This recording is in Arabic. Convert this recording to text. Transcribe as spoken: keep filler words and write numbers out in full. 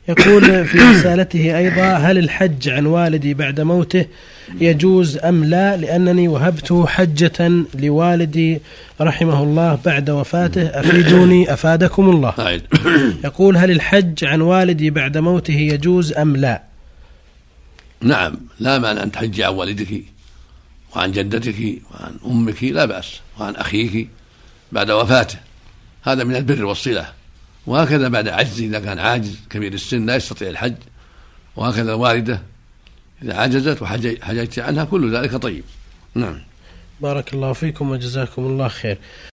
يقول في رسالته أيضا: هل الحج عن والدي بعد موته يجوز أم لا؟ لأنني وهبت حجة لوالدي رحمه الله بعد وفاته، أفيدوني أفادكم الله. يقول: هل الحج عن والدي بعد موته يجوز أم لا؟ نعم، لا مانع أن تحجي عن والدك وعن جدتك وعن أمك، لا بأس، وعن أخيك بعد وفاته، هذا من البر والصلة. وهكذا بعد عجز، إذا كان عاجز كبير السن لا يستطيع الحج، وهكذا الوالدة إذا عجزت وحججت عنها، كل ذلك طيب. نعم. بارك الله فيكم وجزاكم الله خير.